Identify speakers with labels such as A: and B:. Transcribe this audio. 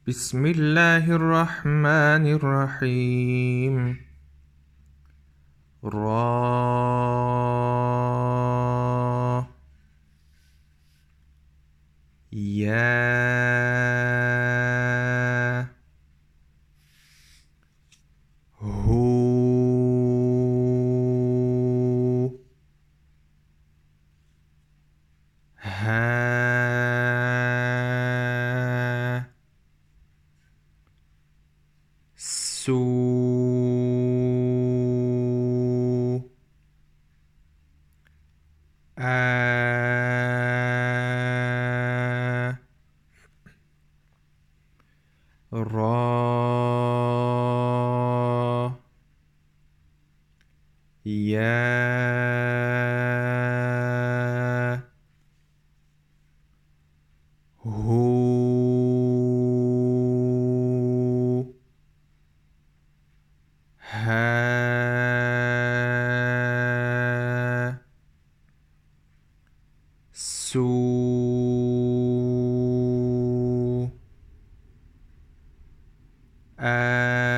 A: بسم الله الرحمن الرحيم. را يا هو ها سو آ را يا هو ها سو آ